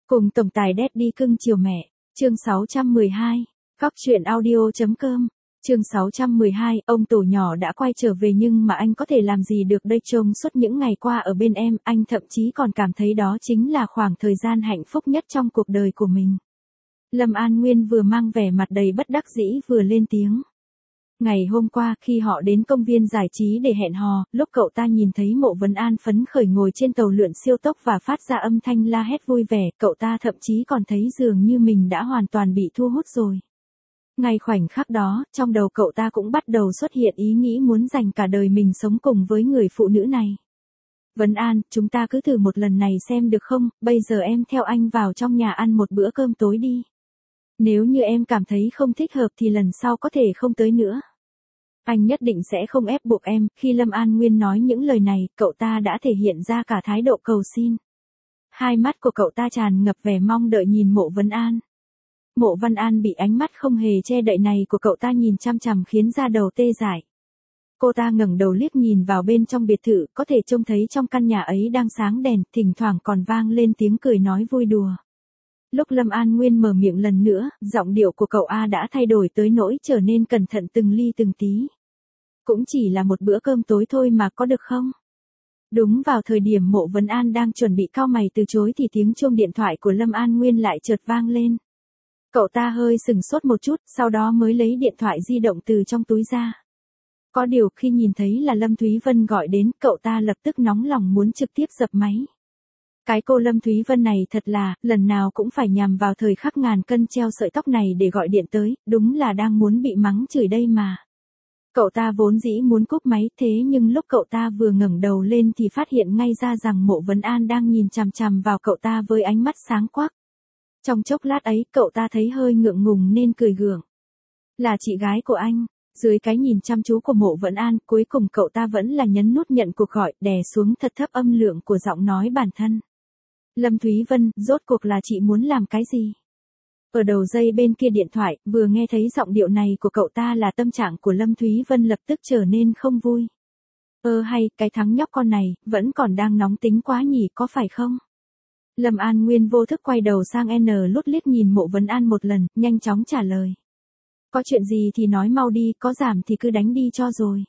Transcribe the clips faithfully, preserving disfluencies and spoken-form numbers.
Cùng tổng tài Daddy cưng chiều mẹ, chương sáu trăm mười hai, Góc truyện audio.com, chương sáu trăm mười hai, ông tổ nhỏ đã quay trở về nhưng mà anh có thể làm gì được đây, trông suốt những ngày qua ở bên em, anh thậm chí còn cảm thấy đó chính là khoảng thời gian hạnh phúc nhất trong cuộc đời của mình. Lâm An Nguyên vừa mang vẻ mặt đầy bất đắc dĩ vừa lên tiếng. Ngày hôm qua khi họ đến công viên giải trí để hẹn hò, lúc cậu ta nhìn thấy Mộ Vấn An phấn khởi ngồi trên tàu lượn siêu tốc và phát ra âm thanh la hét vui vẻ, cậu ta thậm chí còn thấy dường như mình đã hoàn toàn bị thu hút rồi. Ngay khoảnh khắc đó, trong đầu cậu ta cũng bắt đầu xuất hiện ý nghĩ muốn dành cả đời mình sống cùng với người phụ nữ này. Vấn An, chúng ta cứ thử một lần này xem được không, bây giờ em theo anh vào trong nhà ăn một bữa cơm tối đi. Nếu như em cảm thấy không thích hợp thì lần sau có thể không tới nữa. Anh nhất định sẽ không ép buộc em. Khi Lâm An Nguyên nói những lời này, cậu ta đã thể hiện ra cả thái độ cầu xin. Hai mắt của cậu ta tràn ngập vẻ mong đợi nhìn Mộ Vấn An. Mộ Văn An bị ánh mắt không hề che đậy này của cậu ta nhìn chăm chằm khiến da đầu tê dại. Cô ta ngẩng đầu liếc nhìn vào bên trong biệt thự, có thể trông thấy trong căn nhà ấy đang sáng đèn, thỉnh thoảng còn vang lên tiếng cười nói vui đùa. Lúc Lâm An Nguyên mở miệng lần nữa, giọng điệu của cậu A đã thay đổi tới nỗi trở nên cẩn thận từng ly từng tí. Cũng chỉ là một bữa cơm tối thôi mà có được không? Đúng vào thời điểm Mộ Vấn An đang chuẩn bị cau mày từ chối thì tiếng chuông điện thoại của Lâm An Nguyên lại chợt vang lên. Cậu ta hơi sừng sốt một chút, sau đó mới lấy điện thoại di động từ trong túi ra. Có điều khi nhìn thấy là Lâm Thúy Vân gọi đến, cậu ta lập tức nóng lòng muốn trực tiếp dập máy. Cái cô Lâm Thúy Vân này thật là, lần nào cũng phải nhằm vào thời khắc ngàn cân treo sợi tóc này để gọi điện tới, đúng là đang muốn bị mắng chửi đây mà. Cậu ta vốn dĩ muốn cúp máy, thế nhưng lúc cậu ta vừa ngẩng đầu lên thì phát hiện ngay ra rằng Mộ Vấn An đang nhìn chằm chằm vào cậu ta với ánh mắt sáng quắc. Trong chốc lát ấy, cậu ta thấy hơi ngượng ngùng nên cười gượng. Là chị gái của anh. Dưới cái nhìn chăm chú của Mộ Vấn An, cuối cùng cậu ta vẫn là nhấn nút nhận cuộc gọi, đè xuống thật thấp âm lượng của giọng nói bản thân. Lâm Thúy Vân, rốt cuộc là chị muốn làm cái gì? Ở đầu dây bên kia điện thoại, vừa nghe thấy giọng điệu này của cậu ta là tâm trạng của Lâm Thúy Vân lập tức trở nên không vui. Ơ hay, cái thằng nhóc con này, vẫn còn đang nóng tính quá nhỉ, có phải không? Lâm An Nguyên vô thức quay đầu sang N lút liếc nhìn Mộ Vấn An một lần, nhanh chóng trả lời. Có chuyện gì thì nói mau đi, có giảm thì cứ đánh đi cho rồi.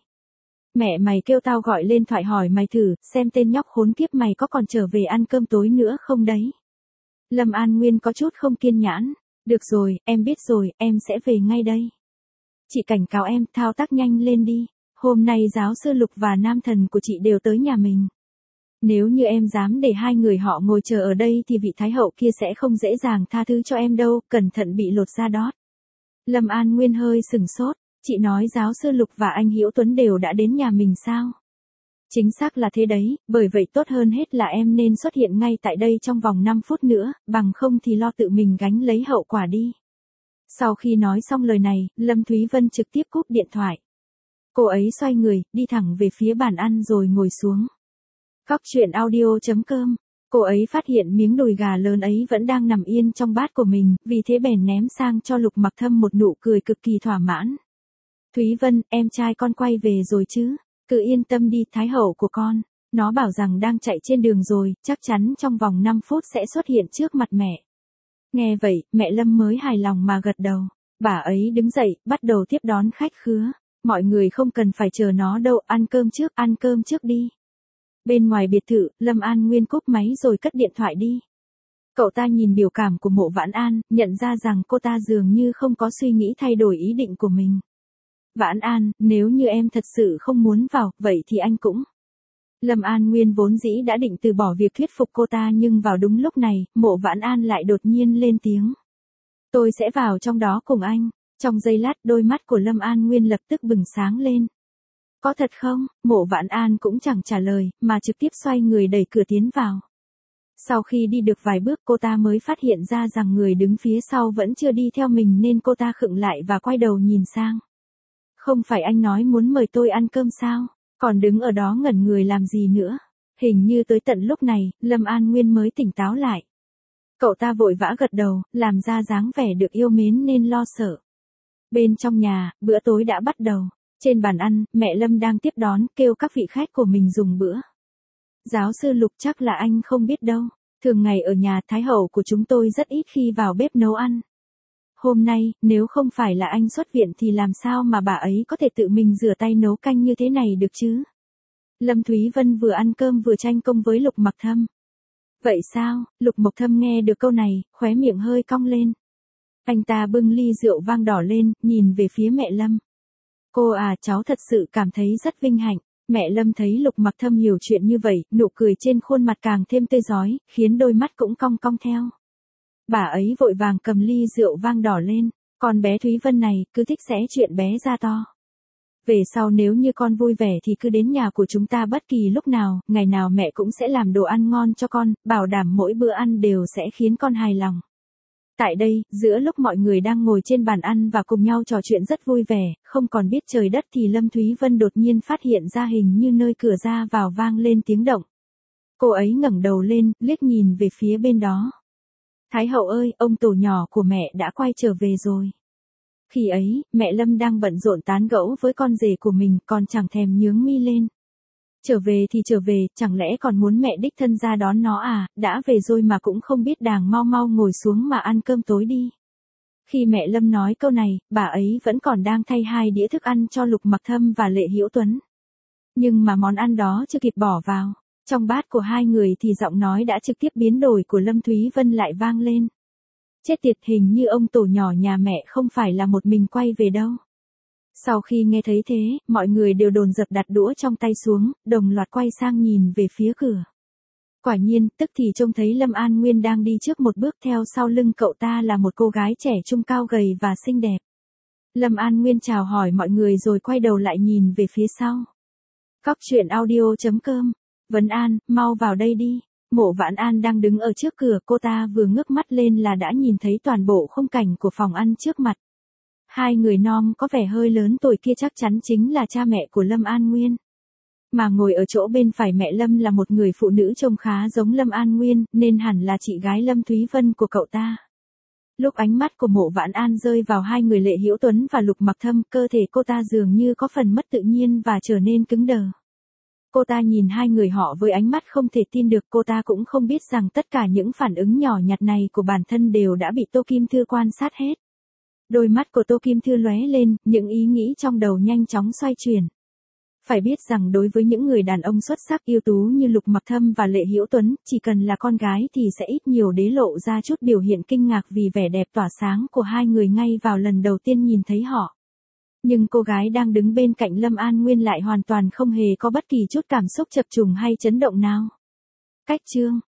Mẹ mày kêu tao gọi lên thoại hỏi mày thử, xem tên nhóc khốn kiếp mày có còn trở về ăn cơm tối nữa không đấy. Lâm An Nguyên có chút không kiên nhẫn. Được rồi, em biết rồi, em sẽ về ngay đây. Chị cảnh cáo em, thao tác nhanh lên đi. Hôm nay giáo sư Lục và nam thần của chị đều tới nhà mình. Nếu như em dám để hai người họ ngồi chờ ở đây thì vị thái hậu kia sẽ không dễ dàng tha thứ cho em đâu, cẩn thận bị lột da đó. Lâm An Nguyên hơi sừng sốt, chị nói giáo sư Lục và anh Hữu Tuấn đều đã đến nhà mình sao? Chính xác là thế đấy, bởi vậy tốt hơn hết là em nên xuất hiện ngay tại đây trong vòng năm phút nữa, bằng không thì lo tự mình gánh lấy hậu quả đi. Sau khi nói xong lời này, Lâm Thúy Vân trực tiếp cúp điện thoại. Cô ấy xoay người, đi thẳng về phía bàn ăn rồi ngồi xuống. Góc truyện audio.com, cô ấy phát hiện miếng đùi gà lớn ấy vẫn đang nằm yên trong bát của mình, vì thế bèn ném sang cho Lục Mặc Thâm một nụ cười cực kỳ thỏa mãn. Thúy Vân, em trai con quay về rồi chứ? Cứ yên tâm đi, thái hậu của con. Nó bảo rằng đang chạy trên đường rồi, chắc chắn trong vòng năm phút sẽ xuất hiện trước mặt mẹ. Nghe vậy, mẹ Lâm mới hài lòng mà gật đầu. Bà ấy đứng dậy, bắt đầu tiếp đón khách khứa. Mọi người không cần phải chờ nó đâu, ăn cơm trước, ăn cơm trước đi. Bên ngoài biệt thự, Lâm An Nguyên cúp máy rồi cất điện thoại đi. Cậu ta nhìn biểu cảm của Mộ Vãn An, nhận ra rằng cô ta dường như không có suy nghĩ thay đổi ý định của mình. Vãn An, nếu như em thật sự không muốn vào, vậy thì anh cũng. Lâm An Nguyên vốn dĩ đã định từ bỏ việc thuyết phục cô ta nhưng vào đúng lúc này, Mộ Vãn An lại đột nhiên lên tiếng. Tôi sẽ vào trong đó cùng anh. Trong giây lát, đôi mắt của Lâm An Nguyên lập tức bừng sáng lên. Có thật không? Mộ Vãn An cũng chẳng trả lời, mà trực tiếp xoay người đẩy cửa tiến vào. Sau khi đi được vài bước cô ta mới phát hiện ra rằng người đứng phía sau vẫn chưa đi theo mình nên cô ta khựng lại và quay đầu nhìn sang. Không phải anh nói muốn mời tôi ăn cơm sao? Còn đứng ở đó ngẩn người làm gì nữa? Hình như tới tận lúc này, Lâm An Nguyên mới tỉnh táo lại. Cậu ta vội vã gật đầu, làm ra dáng vẻ được yêu mến nên lo sợ. Bên trong nhà, bữa tối đã bắt đầu. Trên bàn ăn, mẹ Lâm đang tiếp đón, kêu các vị khách của mình dùng bữa. Giáo sư Lục chắc là anh không biết đâu. Thường ngày ở nhà Thái hậu của chúng tôi rất ít khi vào bếp nấu ăn. Hôm nay, nếu không phải là anh xuất viện thì làm sao mà bà ấy có thể tự mình rửa tay nấu canh như thế này được chứ? Lâm Thúy Vân vừa ăn cơm vừa tranh công với Lục Mặc Thâm. Vậy sao? Lục Mộc Thâm nghe được câu này, khóe miệng hơi cong lên. Anh ta bưng ly rượu vang đỏ lên, nhìn về phía mẹ Lâm. Cô à, cháu thật sự cảm thấy rất vinh hạnh. Mẹ Lâm thấy Lục Mặc Thâm hiểu chuyện như vậy, nụ cười trên khuôn mặt càng thêm tươi rói, khiến đôi mắt cũng cong cong theo. Bà ấy vội vàng cầm ly rượu vang đỏ lên. Con bé Thúy Vân này, cứ thích xé chuyện bé ra to. Về sau nếu như con vui vẻ thì cứ đến nhà của chúng ta bất kỳ lúc nào, ngày nào mẹ cũng sẽ làm đồ ăn ngon cho con, bảo đảm mỗi bữa ăn đều sẽ khiến con hài lòng. Tại đây, giữa lúc mọi người đang ngồi trên bàn ăn và cùng nhau trò chuyện rất vui vẻ, không còn biết trời đất thì Lâm Thúy Vân đột nhiên phát hiện ra hình như nơi cửa ra vào vang lên tiếng động. Cô ấy ngẩng đầu lên, liếc nhìn về phía bên đó. Thái hậu ơi, ông tổ nhỏ của mẹ đã quay trở về rồi. Khi ấy, mẹ Lâm đang bận rộn tán gẫu với con rể của mình, còn chẳng thèm nhướng mi lên. Trở về thì trở về, chẳng lẽ còn muốn mẹ đích thân ra đón nó à, đã về rồi mà cũng không biết đàng mau mau ngồi xuống mà ăn cơm tối đi. Khi mẹ Lâm nói câu này, bà ấy vẫn còn đang thay hai đĩa thức ăn cho Lục Mặc Thâm và Lệ Hữu Tuấn. Nhưng mà món ăn đó chưa kịp bỏ vào, trong bát của hai người thì giọng nói đã trực tiếp biến đổi của Lâm Thúy Vân lại vang lên. Chết tiệt, hình như ông tổ nhỏ nhà mẹ không phải là một mình quay về đâu. Sau khi nghe thấy thế, mọi người đều dồn dập đặt đũa trong tay xuống, đồng loạt quay sang nhìn về phía cửa. Quả nhiên, tức thì trông thấy Lâm An Nguyên đang đi trước một bước, theo sau lưng cậu ta là một cô gái trẻ trung cao gầy và xinh đẹp. Lâm An Nguyên chào hỏi mọi người rồi quay đầu lại nhìn về phía sau. Cóc truyện audio chấm com. Vấn An, mau vào đây đi. Mộ Vãn An đang đứng ở trước cửa, cô ta vừa ngước mắt lên là đã nhìn thấy toàn bộ khung cảnh của phòng ăn trước mặt. Hai người non có vẻ hơi lớn tuổi kia chắc chắn chính là cha mẹ của Lâm An Nguyên. Mà ngồi ở chỗ bên phải mẹ Lâm là một người phụ nữ trông khá giống Lâm An Nguyên, nên hẳn là chị gái Lâm Thúy Vân của cậu ta. Lúc ánh mắt của Mộ Vãn An rơi vào hai người Lệ Hữu Tuấn và Lục Mặc Thâm, cơ thể cô ta dường như có phần mất tự nhiên và trở nên cứng đờ. Cô ta nhìn hai người họ với ánh mắt không thể tin được, cô ta cũng không biết rằng tất cả những phản ứng nhỏ nhặt này của bản thân đều đã bị Tô Kim Thư quan sát hết. Đôi mắt của Tô Kim Thư lóe lên, những ý nghĩ trong đầu nhanh chóng xoay chuyển. Phải biết rằng đối với những người đàn ông xuất sắc ưu tú như Lục Mặc Thâm và Lệ Hữu Tuấn, chỉ cần là con gái thì sẽ ít nhiều đế lộ ra chút biểu hiện kinh ngạc vì vẻ đẹp tỏa sáng của hai người ngay vào lần đầu tiên nhìn thấy họ. Nhưng cô gái đang đứng bên cạnh Lâm An Nguyên lại hoàn toàn không hề có bất kỳ chút cảm xúc chập trùng hay chấn động nào. Cách chương